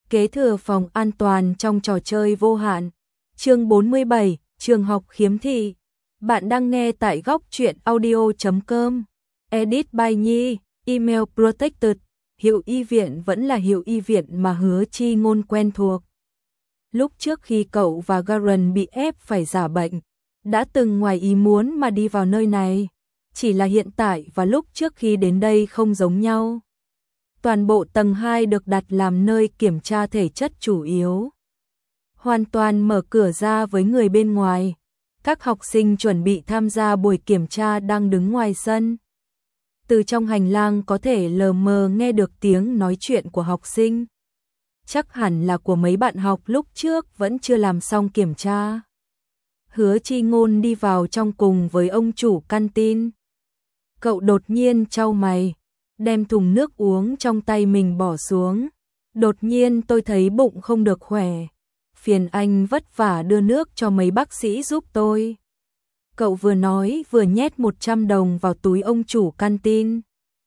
Kế thừa phòng an toàn trong trò chơi vô hạn. Chương 47, trường học khiếm thị. Bạn đang nghe tại góc truyện audio.com. Edit by Nhi, email protected. Hiệu y viện vẫn là hiệu y viện mà Hứa Chi Ngôn quen thuộc. Lúc trước khi cậu và Garen bị ép phải giả bệnh, đã từng ngoài ý muốn mà đi vào nơi này. Chỉ là hiện tại và lúc trước khi đến đây không giống nhau. Toàn bộ tầng 2 được đặt làm nơi kiểm tra thể chất chủ yếu. Hoàn toàn mở cửa ra với người bên ngoài. Các học sinh chuẩn bị tham gia buổi kiểm tra đang đứng ngoài sân. Từ trong hành lang có thể lờ mờ nghe được tiếng nói chuyện của học sinh. Chắc hẳn là của mấy bạn học lúc trước vẫn chưa làm xong kiểm tra. Hứa Chi Ngôn đi vào trong cùng với ông chủ canteen. Cậu đột nhiên chau mày, đem thùng nước uống trong tay mình bỏ xuống. Đột nhiên tôi thấy bụng không được khỏe. Phiền anh vất vả đưa nước cho mấy bác sĩ giúp tôi. Cậu vừa nói vừa nhét 100 đồng vào túi ông chủ canteen.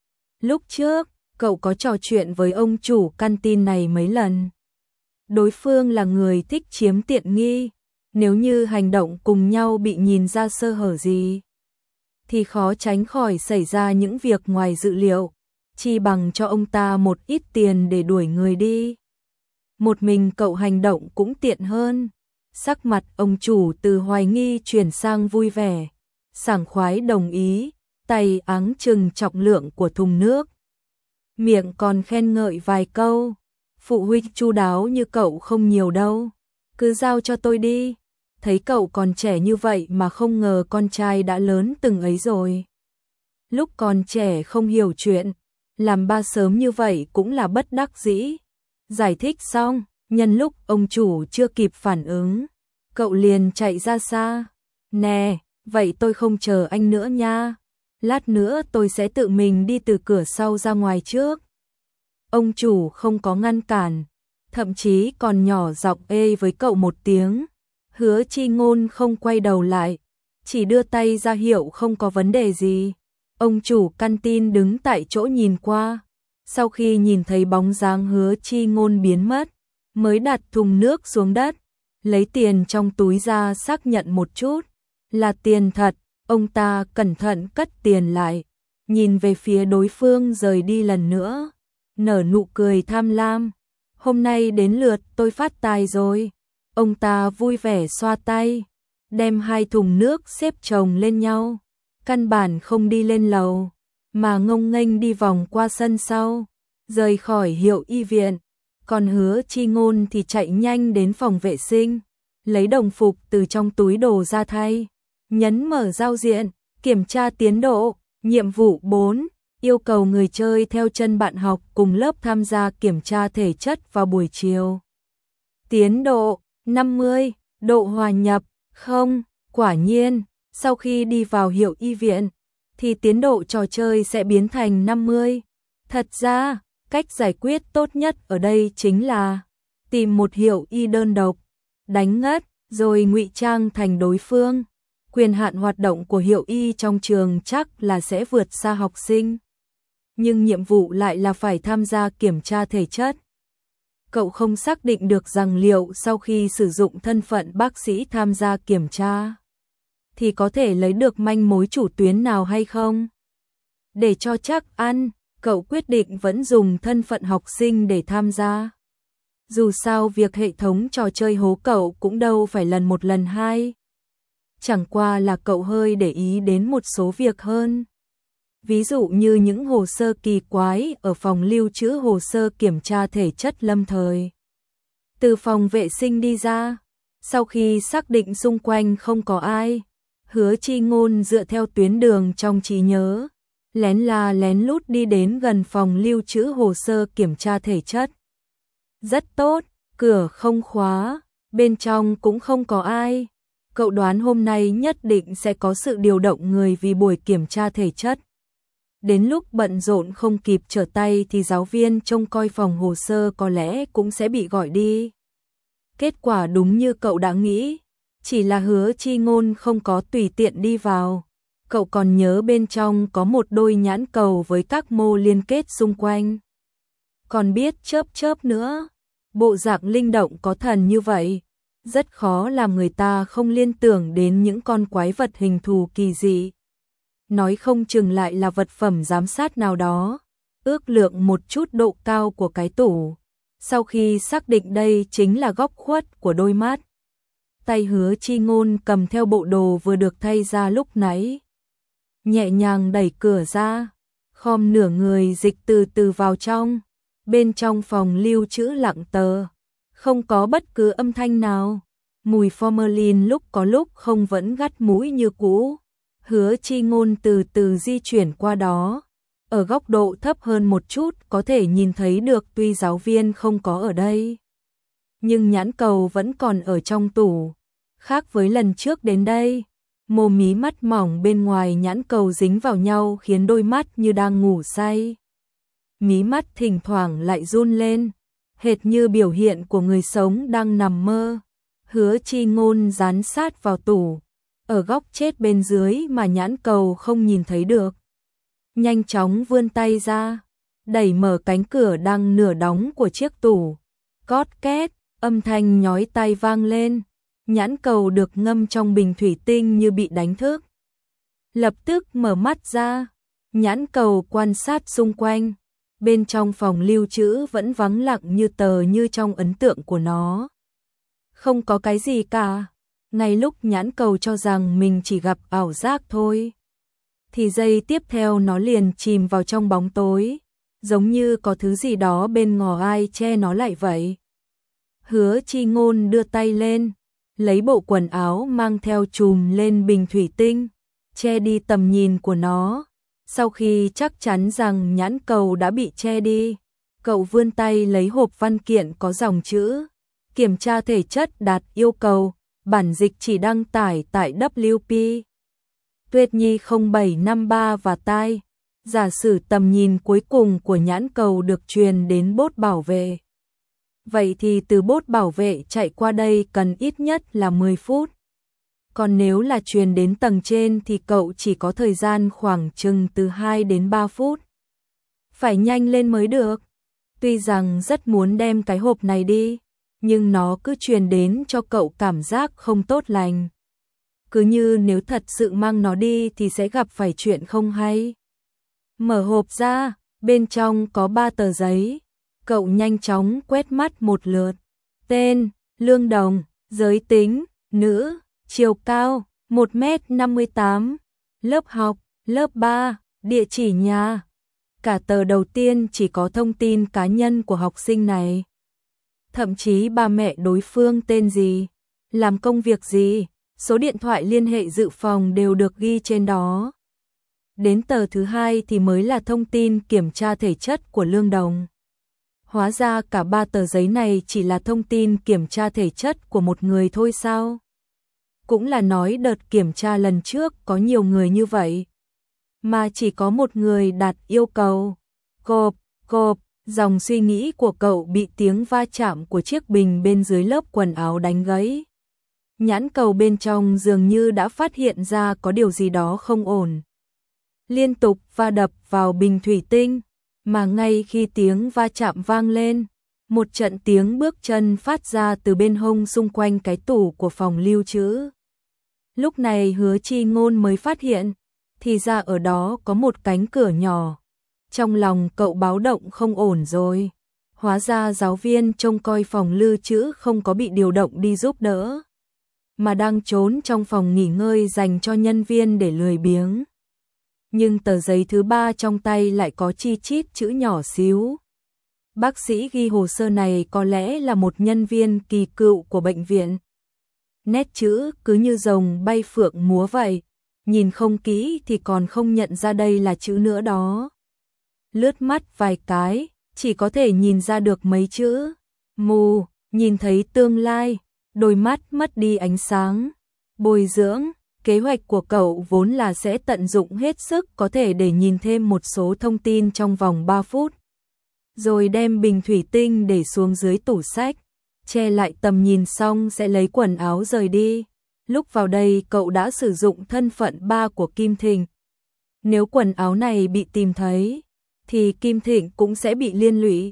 Lúc trước, cậu có trò chuyện với ông chủ canteen này mấy lần. Đối phương là người thích chiếm tiện nghi. Nếu như hành động cùng nhau bị nhìn ra sơ hở gì, thì khó tránh khỏi xảy ra những việc ngoài dự liệu. Chi bằng cho ông ta một ít tiền để đuổi người đi. Một mình cậu hành động cũng tiện hơn. Sắc mặt ông chủ từ hoài nghi chuyển sang vui vẻ, sảng khoái đồng ý, tay áng chừng trọng lượng của thùng nước. Miệng còn khen ngợi vài câu. Phụ huynh chu đáo như cậu không nhiều đâu, cứ giao cho tôi đi. Thấy cậu còn trẻ như vậy mà không ngờ con trai đã lớn từng ấy rồi. Lúc còn trẻ không hiểu chuyện, làm ba sớm như vậy cũng là bất đắc dĩ. Giải thích xong, nhân lúc ông chủ chưa kịp phản ứng, cậu liền chạy ra xa. Nè, vậy tôi không chờ anh nữa nha. Lát nữa tôi sẽ tự mình đi từ cửa sau ra ngoài trước. Ông chủ không có ngăn cản, thậm chí còn nhỏ giọng ê với cậu một tiếng. Hứa Chi Ngôn không quay đầu lại, chỉ đưa tay ra hiệu không có vấn đề gì. Ông chủ canteen đứng tại chỗ nhìn qua. Sau khi nhìn thấy bóng dáng Hứa Chi Ngôn biến mất, mới đặt thùng nước xuống đất, lấy tiền trong túi ra xác nhận một chút. Là tiền thật, ông ta cẩn thận cất tiền lại, nhìn về phía đối phương rời đi lần nữa, nở nụ cười tham lam. Hôm nay đến lượt tôi phát tài rồi. Ông ta vui vẻ xoa tay, đem hai thùng nước xếp chồng lên nhau. Căn bản không đi lên lầu, mà ngông nghênh đi vòng qua sân sau, rời khỏi hiệu y viện. Còn Hứa Chi Ngôn thì chạy nhanh đến phòng vệ sinh, lấy đồng phục từ trong túi đồ ra thay. Nhấn mở giao diện, kiểm tra tiến độ. Nhiệm vụ 4, yêu cầu người chơi theo chân bạn học cùng lớp tham gia kiểm tra thể chất vào buổi chiều. Tiến độ 50, độ hòa nhập không. Quả nhiên, sau khi đi vào hiệu y viện, thì tiến độ trò chơi sẽ biến thành 50. Thật ra, cách giải quyết tốt nhất ở đây chính là tìm một hiệu y đơn độc, đánh ngất, rồi ngụy trang thành đối phương. Quyền hạn hoạt động của hiệu y trong trường chắc là sẽ vượt xa học sinh. Nhưng nhiệm vụ lại là phải tham gia kiểm tra thể chất. Cậu không xác định được rằng liệu sau khi sử dụng thân phận bác sĩ tham gia kiểm tra, thì có thể lấy được manh mối chủ tuyến nào hay không. Để cho chắc ăn, cậu quyết định vẫn dùng thân phận học sinh để tham gia. Dù sao việc hệ thống trò chơi hố cậu cũng đâu phải lần một lần hai. Chẳng qua là cậu hơi để ý đến một số việc hơn. Ví dụ như những hồ sơ kỳ quái ở phòng lưu trữ hồ sơ kiểm tra thể chất lâm thời. Từ phòng vệ sinh đi ra, sau khi xác định xung quanh không có ai, Hứa Chi Ngôn dựa theo tuyến đường trong trí nhớ, lén lút đi đến gần phòng lưu trữ hồ sơ kiểm tra thể chất. Rất tốt, cửa không khóa, bên trong cũng không có ai. Cậu đoán hôm nay nhất định sẽ có sự điều động người vì buổi kiểm tra thể chất. Đến lúc bận rộn không kịp trở tay thì giáo viên trông coi phòng hồ sơ có lẽ cũng sẽ bị gọi đi. Kết quả đúng như cậu đã nghĩ, chỉ là Hứa Chi Ngôn không có tùy tiện đi vào. Cậu còn nhớ bên trong có một đôi nhãn cầu với các mô liên kết xung quanh. Còn biết chớp nữa. Bộ dạng linh động có thần như vậy, rất khó làm người ta không liên tưởng đến những con quái vật hình thù kỳ dị. Nói không chừng lại là vật phẩm giám sát nào đó, ước lượng một chút độ cao của cái tủ. Sau khi xác định đây chính là góc khuất của đôi mắt, tay Hứa Chi Ngôn cầm theo bộ đồ vừa được thay ra lúc nãy, nhẹ nhàng đẩy cửa ra, khom nửa người dịch từ từ vào trong. Bên trong phòng lưu trữ lặng tờ, không có bất cứ âm thanh nào. Mùi formalin lúc có lúc không vẫn gắt mũi như cũ. Hứa Chi Ngôn từ từ di chuyển qua đó. Ở góc độ thấp hơn một chút có thể nhìn thấy được tuy giáo viên không có ở đây, nhưng nhãn cầu vẫn còn ở trong tủ. Khác với lần trước đến đây, mô mí mắt mỏng bên ngoài nhãn cầu dính vào nhau khiến đôi mắt như đang ngủ say. Mí mắt thỉnh thoảng lại run lên, hệt như biểu hiện của người sống đang nằm mơ. Hứa Chi Ngôn dán sát vào tủ, ở góc chết bên dưới mà nhãn cầu không nhìn thấy được. Nhanh chóng vươn tay ra, đẩy mở cánh cửa đang nửa đóng của chiếc tủ. Cót két, âm thanh nhói tai vang lên. Nhãn cầu được ngâm trong bình thủy tinh như bị đánh thức. Lập tức mở mắt ra, nhãn cầu quan sát xung quanh. Bên trong phòng lưu trữ vẫn vắng lặng như tờ như trong ấn tượng của nó. Không có cái gì cả. Ngay lúc nhãn cầu cho rằng mình chỉ gặp ảo giác thôi, thì giây tiếp theo nó liền chìm vào trong bóng tối, giống như có thứ gì đó bên ngò ai che nó lại vậy. Hứa Chi Ngôn đưa tay lên, lấy bộ quần áo mang theo chùm lên bình thủy tinh, che đi tầm nhìn của nó. Sau khi chắc chắn rằng nhãn cầu đã bị che đi, cậu vươn tay lấy hộp văn kiện có dòng chữ kiểm tra thể chất đạt yêu cầu, bản dịch chỉ đăng tải tại WP Tuyết Nhi 0753 và tai. Giả sử tầm nhìn cuối cùng của nhãn cầu được truyền đến bốt bảo vệ. Vậy thì từ bốt bảo vệ chạy qua đây cần ít nhất là 10 phút. Còn nếu là truyền đến tầng trên thì cậu chỉ có thời gian khoảng chừng từ 2 đến 3 phút. Phải nhanh lên mới được. Tuy rằng rất muốn đem cái hộp này đi, nhưng nó cứ truyền đến cho cậu cảm giác không tốt lành. Cứ như nếu thật sự mang nó đi thì sẽ gặp phải chuyện không hay. Mở hộp ra, bên trong có 3 tờ giấy. Cậu nhanh chóng quét mắt một lượt. Tên, Lương Đồng, giới tính, nữ, chiều cao, 1m58, lớp học, lớp 3, địa chỉ nhà. Cả tờ đầu tiên chỉ có thông tin cá nhân của học sinh này. Thậm chí ba mẹ đối phương tên gì, làm công việc gì, số điện thoại liên hệ dự phòng đều được ghi trên đó. Đến tờ thứ hai thì mới là thông tin kiểm tra thể chất của Lương Đồng. Hóa ra cả 3 tờ giấy này chỉ là thông tin kiểm tra thể chất của một người thôi sao? Cũng là nói đợt kiểm tra lần trước có nhiều người như vậy, mà chỉ có một người đạt yêu cầu. Cộp, cộp, dòng suy nghĩ của cậu bị tiếng va chạm của chiếc bình bên dưới lớp quần áo đánh gãy. Nhãn cầu bên trong dường như đã phát hiện ra có điều gì đó không ổn. Liên tục va đập vào bình thủy tinh, mà ngay khi tiếng va chạm vang lên, một trận tiếng bước chân phát ra từ bên hông xung quanh cái tủ của phòng lưu trữ. Lúc này Hứa Chi Ngôn mới phát hiện, thì ra ở đó có một cánh cửa nhỏ. Trong lòng cậu báo động không ổn rồi. Hóa ra giáo viên trông coi phòng lưu trữ không có bị điều động đi giúp đỡ, mà đang trốn trong phòng nghỉ ngơi dành cho nhân viên để lười biếng. Nhưng tờ giấy thứ 3 trong tay lại có chi chít chữ nhỏ xíu. Bác sĩ ghi hồ sơ này có lẽ là một nhân viên kỳ cựu của bệnh viện. Nét chữ cứ như rồng bay phượng múa vậy, nhìn không kỹ thì còn không nhận ra đây là chữ nữa đó. Lướt mắt vài cái, chỉ có thể nhìn ra được mấy chữ. Mù, nhìn thấy tương lai, đôi mắt mất đi ánh sáng. Bồi dưỡng, kế hoạch của cậu vốn là sẽ tận dụng hết sức có thể để nhìn thêm một số thông tin trong vòng 3 phút. Rồi đem bình thủy tinh để xuống dưới tủ sách, che lại tầm nhìn xong sẽ lấy quần áo rời đi. Lúc vào đây cậu đã sử dụng thân phận 3 của Kim Thịnh. Nếu quần áo này bị tìm thấy, thì Kim Thịnh cũng sẽ bị liên lụy.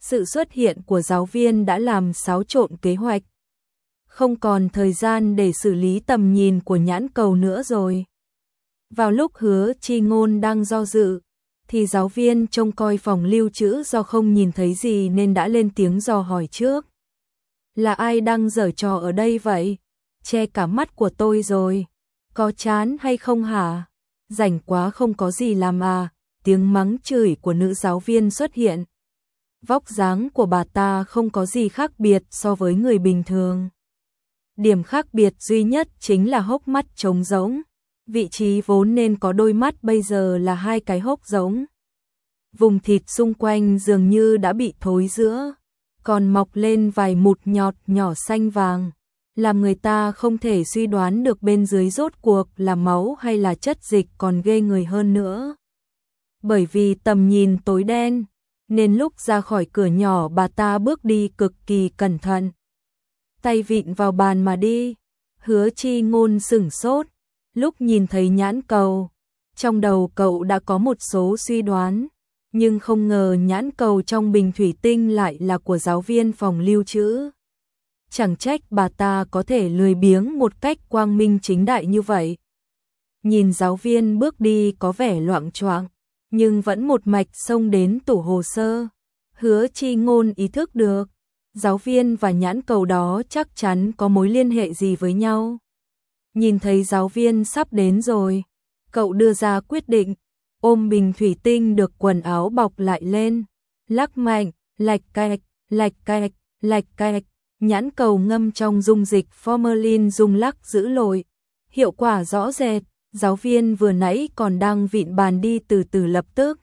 Sự xuất hiện của giáo viên đã làm xáo trộn kế hoạch. Không còn thời gian để xử lý tầm nhìn của nhãn cầu nữa rồi. Vào lúc Hứa Chi Ngôn đang do dự, thì giáo viên trông coi phòng lưu trữ do không nhìn thấy gì nên đã lên tiếng dò hỏi trước. Là ai đang giở trò ở đây vậy? Che cả mắt của tôi rồi. Có chán hay không hả? Rảnh quá không có gì làm à? Tiếng mắng chửi của nữ giáo viên xuất hiện. Vóc dáng của bà ta không có gì khác biệt so với người bình thường. Điểm khác biệt duy nhất chính là hốc mắt trống rỗng. Vị trí vốn nên có đôi mắt bây giờ là hai cái hốc rỗng. Vùng thịt xung quanh dường như đã bị thối rữa, còn mọc lên vài mụn nhọt nhỏ xanh vàng, làm người ta không thể suy đoán được bên dưới rốt cuộc là máu hay là chất dịch. Còn ghê người hơn nữa, bởi vì tầm nhìn tối đen, nên lúc ra khỏi cửa nhỏ bà ta bước đi cực kỳ cẩn thận. Tay vịn vào bàn mà đi. Hứa Chi Ngôn sửng sốt, lúc nhìn thấy nhãn cầu, trong đầu cậu đã có một số suy đoán, nhưng không ngờ nhãn cầu trong bình thủy tinh lại là của giáo viên phòng lưu trữ. Chẳng trách bà ta có thể lười biếng một cách quang minh chính đại như vậy. Nhìn giáo viên bước đi có vẻ loạng choạng, nhưng vẫn một mạch xông đến tủ hồ sơ. Hứa Chi Ngôn ý thức được, giáo viên và nhãn cầu đó chắc chắn có mối liên hệ gì với nhau. Nhìn thấy giáo viên sắp đến rồi, cậu đưa ra quyết định, ôm bình thủy tinh được quần áo bọc lại lên, lắc mạnh, lạch cạch, lạch cạch, lạch cạch. Nhãn cầu ngâm trong dung dịch formalin rung lắc dữ dội, hiệu quả rõ rệt. Giáo viên vừa nãy còn đang vịn bàn đi từ từ lập tức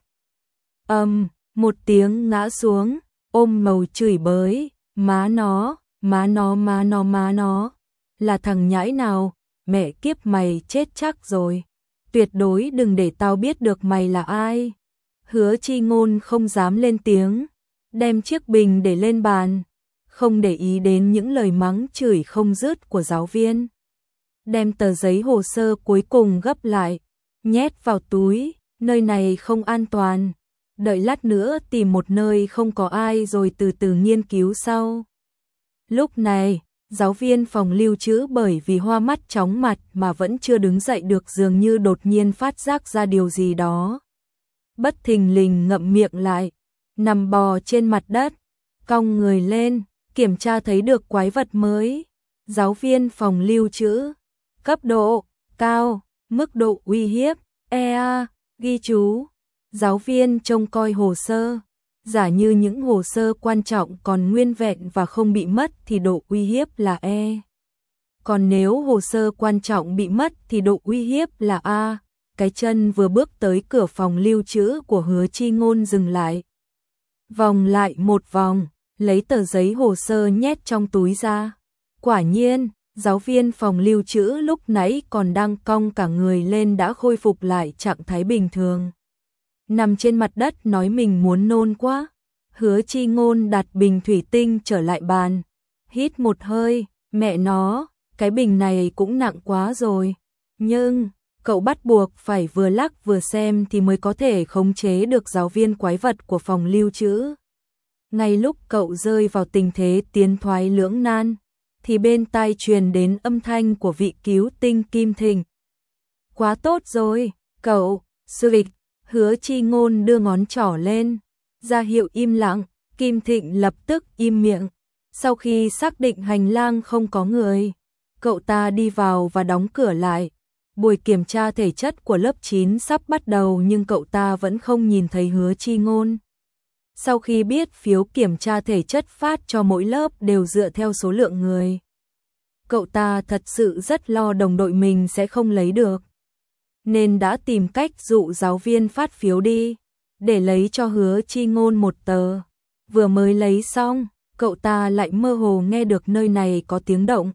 một tiếng ngã xuống, ôm màu chửi bới, má nó, là thằng nhãi nào, mẹ kiếp mày chết chắc rồi, tuyệt đối đừng để tao biết được mày là ai. Hứa Chi Ngôn không dám lên tiếng, đem chiếc bình để lên bàn, không để ý đến những lời mắng chửi không dứt của giáo viên. Đem tờ giấy hồ sơ cuối cùng gấp lại, nhét vào túi, nơi này không an toàn, đợi lát nữa tìm một nơi không có ai rồi từ từ nghiên cứu sau. Lúc này, giáo viên phòng lưu trữ bởi vì hoa mắt chóng mặt mà vẫn chưa đứng dậy được, dường như đột nhiên phát giác ra điều gì đó. Bất thình lình ngậm miệng lại, nằm bò trên mặt đất, cong người lên, kiểm tra thấy được quái vật mới. Giáo viên phòng lưu trữ, cấp độ cao, mức độ uy hiếp EA, ghi chú. Giáo viên trông coi hồ sơ, giả như những hồ sơ quan trọng còn nguyên vẹn và không bị mất thì độ uy hiếp là E. Còn nếu hồ sơ quan trọng bị mất thì độ uy hiếp là A. Cái chân vừa bước tới cửa phòng lưu trữ của Hứa Chi Ngôn dừng lại. Vòng lại một vòng, lấy tờ giấy hồ sơ nhét trong túi ra. Quả nhiên, giáo viên phòng lưu trữ lúc nãy còn đang cong cả người lên đã khôi phục lại trạng thái bình thường. Nằm trên mặt đất nói mình muốn nôn quá. Hứa Chi Ngôn đặt bình thủy tinh trở lại bàn, hít một hơi, mẹ nó, cái bình này cũng nặng quá rồi. Nhưng, cậu bắt buộc phải vừa lắc vừa xem thì mới có thể khống chế được giáo viên quái vật của phòng lưu trữ. Ngay lúc cậu rơi vào tình thế tiến thoái lưỡng nan, thì bên tai truyền đến âm thanh của vị cứu tinh Kim Thịnh. Quá tốt rồi, cậu, Suric. Hứa Chi Ngôn đưa ngón trỏ lên, ra hiệu im lặng. Kim Thịnh lập tức im miệng. Sau khi xác định hành lang không có người, cậu ta đi vào và đóng cửa lại. Buổi kiểm tra thể chất của lớp 9 sắp bắt đầu nhưng cậu ta vẫn không nhìn thấy Hứa Chi Ngôn. Sau khi biết phiếu kiểm tra thể chất phát cho mỗi lớp đều dựa theo số lượng người, cậu ta thật sự rất lo đồng đội mình sẽ không lấy được, nên đã tìm cách dụ giáo viên phát phiếu đi, để lấy cho Hứa Chi Ngôn một tờ. Vừa mới lấy xong, cậu ta lại mơ hồ nghe được nơi này có tiếng động.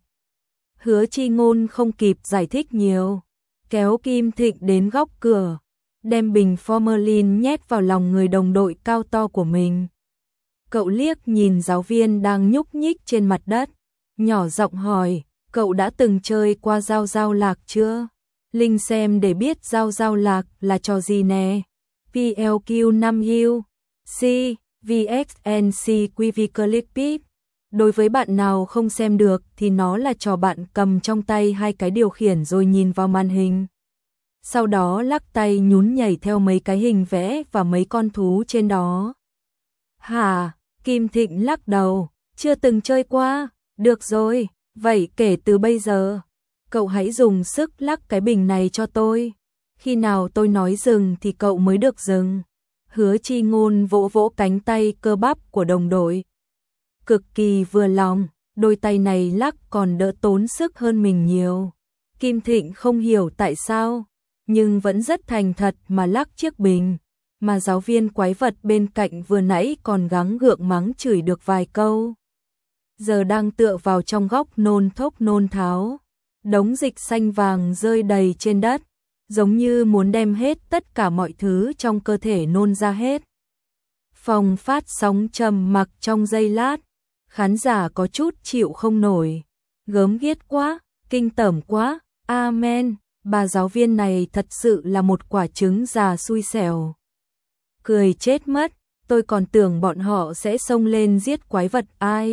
Hứa Chi Ngôn không kịp giải thích nhiều, kéo Kim Thịnh đến góc cửa, đem bình formalin nhét vào lòng người đồng đội cao to của mình. Cậu liếc nhìn giáo viên đang nhúc nhích trên mặt đất, nhỏ giọng hỏi, cậu đã từng chơi qua dao dao lạc chưa? Linh xem để biết dao dao lạc là trò gì nè. PLQ 5U, C, VXNC QV Clip. Đối với bạn nào không xem được thì nó là trò bạn cầm trong tay hai cái điều khiển rồi nhìn vào màn hình. Sau đó lắc tay nhún nhảy theo mấy cái hình vẽ và mấy con thú trên đó. Hả? Kim Thịnh lắc đầu, chưa từng chơi qua. Được rồi, vậy kể từ bây giờ, cậu hãy dùng sức lắc cái bình này cho tôi. Khi nào tôi nói dừng thì cậu mới được dừng. Hứa Chi Ngôn vỗ vỗ cánh tay cơ bắp của đồng đội. Cực kỳ vừa lòng, đôi tay này lắc còn đỡ tốn sức hơn mình nhiều. Kim Thịnh không hiểu tại sao, nhưng vẫn rất thành thật mà lắc chiếc bình, mà giáo viên quái vật bên cạnh vừa nãy còn gắng gượng mắng chửi được vài câu. Giờ đang tựa vào trong góc nôn thốc nôn tháo, đống dịch xanh vàng rơi đầy trên đất, giống như muốn đem hết tất cả mọi thứ trong cơ thể nôn ra hết. Phòng phát sóng trầm mặc trong giây lát, khán giả có chút chịu không nổi. Gớm ghiếc quá, kinh tởm quá, amen, bà giáo viên này thật sự là một quả trứng già xui xẻo. Cười chết mất, tôi còn tưởng bọn họ sẽ xông lên giết quái vật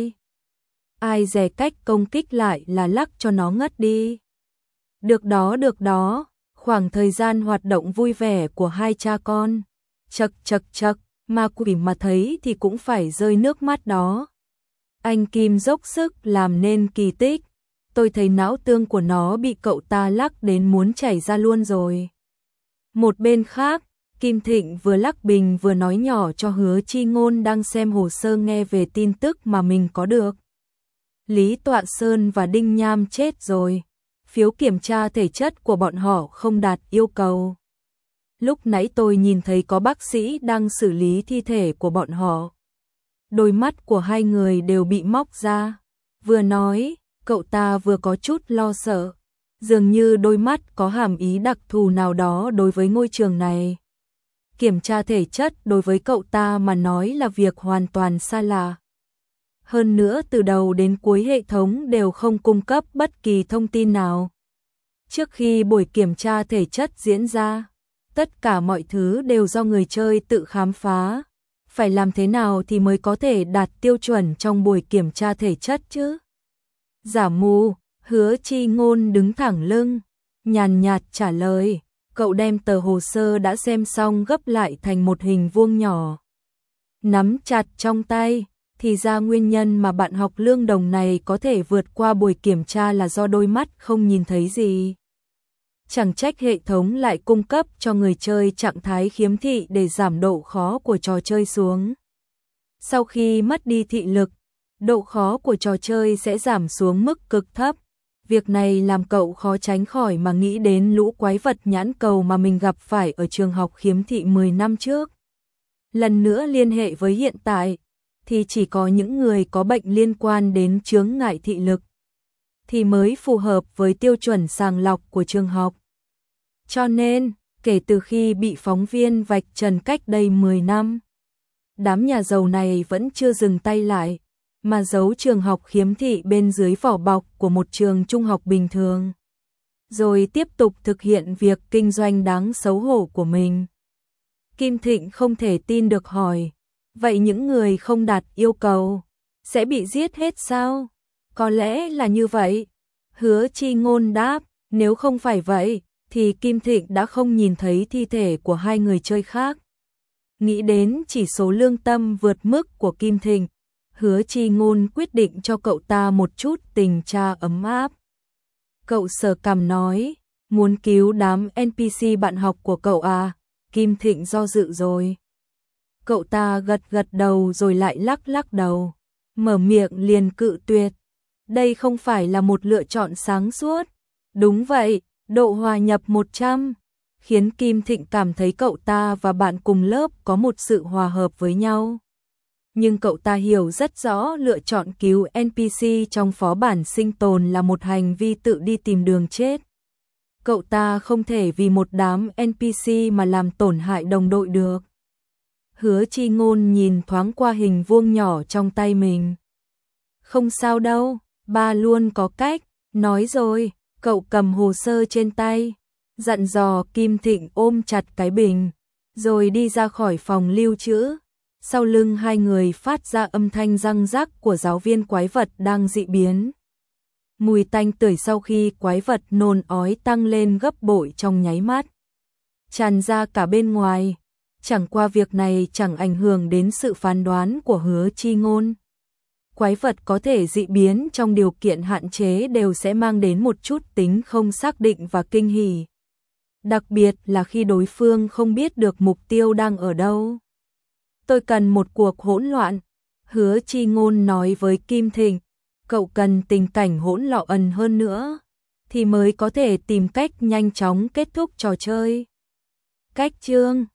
ai dè cách công kích lại là lắc cho nó ngất đi. Được đó, khoảng thời gian hoạt động vui vẻ của hai cha con. Chậc, ma quỷ mà thấy thì cũng phải rơi nước mắt đó. Anh Kim dốc sức làm nên kỳ tích. Tôi thấy não tương của nó bị cậu ta lắc đến muốn chảy ra luôn rồi. Một bên khác, Kim Thịnh vừa lắc bình vừa nói nhỏ cho Hứa Chi Ngôn đang xem hồ sơ nghe về tin tức mà mình có được. Lý Tọa Sơn và Đinh Nham chết rồi. Phiếu kiểm tra thể chất của bọn họ không đạt yêu cầu. Lúc nãy tôi nhìn thấy có bác sĩ đang xử lý thi thể của bọn họ. Đôi mắt của hai người đều bị móc ra. Vừa nói, cậu ta vừa có chút lo sợ. Dường như đôi mắt có hàm ý đặc thù nào đó đối với ngôi trường này. Kiểm tra thể chất đối với cậu ta mà nói là việc hoàn toàn xa lạ. Hơn nữa từ đầu đến cuối hệ thống đều không cung cấp bất kỳ thông tin nào. Trước khi buổi kiểm tra thể chất diễn ra, tất cả mọi thứ đều do người chơi tự khám phá. Phải làm thế nào thì mới có thể đạt tiêu chuẩn trong buổi kiểm tra thể chất chứ? Giả mù, Hứa Chi Ngôn đứng thẳng lưng, nhàn nhạt trả lời. Cậu đem tờ hồ sơ đã xem xong gấp lại thành một hình vuông nhỏ. Nắm chặt trong tay, thì ra nguyên nhân mà bạn học lương đồng này có thể vượt qua buổi kiểm tra là do đôi mắt không nhìn thấy gì. Chẳng trách hệ thống lại cung cấp cho người chơi trạng thái khiếm thị để giảm độ khó của trò chơi xuống. Sau khi mất đi thị lực, độ khó của trò chơi sẽ giảm xuống mức cực thấp. Việc này làm cậu khó tránh khỏi mà nghĩ đến lũ quái vật nhãn cầu mà mình gặp phải ở trường học khiếm thị 10 năm trước. Lần nữa liên hệ với hiện tại, thì chỉ có những người có bệnh liên quan đến chướng ngại thị lực thì mới phù hợp với tiêu chuẩn sàng lọc của trường học. Cho nên, kể từ khi bị phóng viên vạch trần cách đây 10 năm, đám nhà giàu này vẫn chưa dừng tay lại, mà giấu trường học khiếm thị bên dưới vỏ bọc của một trường trung học bình thường. Rồi tiếp tục thực hiện việc kinh doanh đáng xấu hổ của mình. Kim Thịnh không thể tin được hỏi, vậy những người không đạt yêu cầu sẽ bị giết hết sao? Có lẽ là như vậy. Hứa Chi Ngôn đáp, nếu không phải vậy, thì Kim Thịnh đã không nhìn thấy thi thể của hai người chơi khác. Nghĩ đến chỉ số lương tâm vượt mức của Kim Thịnh, Hứa Chi Ngôn quyết định cho cậu ta một chút tình cha ấm áp. Cậu sờ cằm nói, muốn cứu đám NPC bạn học của cậu à? Kim Thịnh do dự rồi. Cậu ta gật gật đầu rồi lại lắc lắc đầu, mở miệng liền cự tuyệt. Đây không phải là một lựa chọn sáng suốt. Đúng vậy, độ hòa nhập 100, khiến Kim Thịnh cảm thấy cậu ta và bạn cùng lớp có một sự hòa hợp với nhau. Nhưng cậu ta hiểu rất rõ lựa chọn cứu NPC trong phó bản sinh tồn là một hành vi tự đi tìm đường chết. Cậu ta không thể vì một đám NPC mà làm tổn hại đồng đội được. Hứa Chi Ngôn nhìn thoáng qua hình vuông nhỏ trong tay mình. Không sao đâu, ba luôn có cách, nói rồi, cậu cầm hồ sơ trên tay, dặn dò Kim Thịnh ôm chặt cái bình, rồi đi ra khỏi phòng lưu trữ. Sau lưng hai người phát ra âm thanh răng rắc của giáo viên quái vật đang dị biến. Mùi tanh tưởi sau khi quái vật nôn ói tăng lên gấp bội trong nháy mắt, tràn ra cả bên ngoài. Chẳng qua việc này chẳng ảnh hưởng đến sự phán đoán của Hứa Chi Ngôn. Quái vật có thể dị biến trong điều kiện hạn chế đều sẽ mang đến một chút tính không xác định và kinh hỉ. Đặc biệt là khi đối phương không biết được mục tiêu đang ở đâu. Tôi cần một cuộc hỗn loạn, Hứa Chi Ngôn nói với Kim Thịnh. Cậu cần tình cảnh hỗn loạn hơn nữa, thì mới có thể tìm cách nhanh chóng kết thúc trò chơi. Cách chương